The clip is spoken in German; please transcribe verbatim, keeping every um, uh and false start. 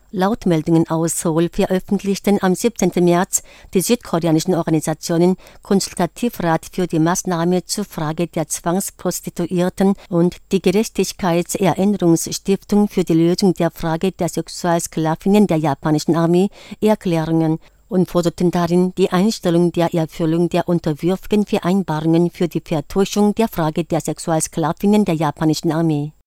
Laut Meldungen aus Seoul veröffentlichten am siebzehnten März die südkoreanischen Organisationen Konsultativrat für die Maßnahme zur Frage der Zwangsprostituierten und die Gerechtigkeitserinnerungsstiftung für die Lösung der Frage der Sexualsklavinnen der japanischen Armee Erklärungen und forderten darin die Einstellung der Erfüllung der unterwürfigen Vereinbarungen für die Vertuschung der Frage der Sexualsklavinnen der japanischen Armee.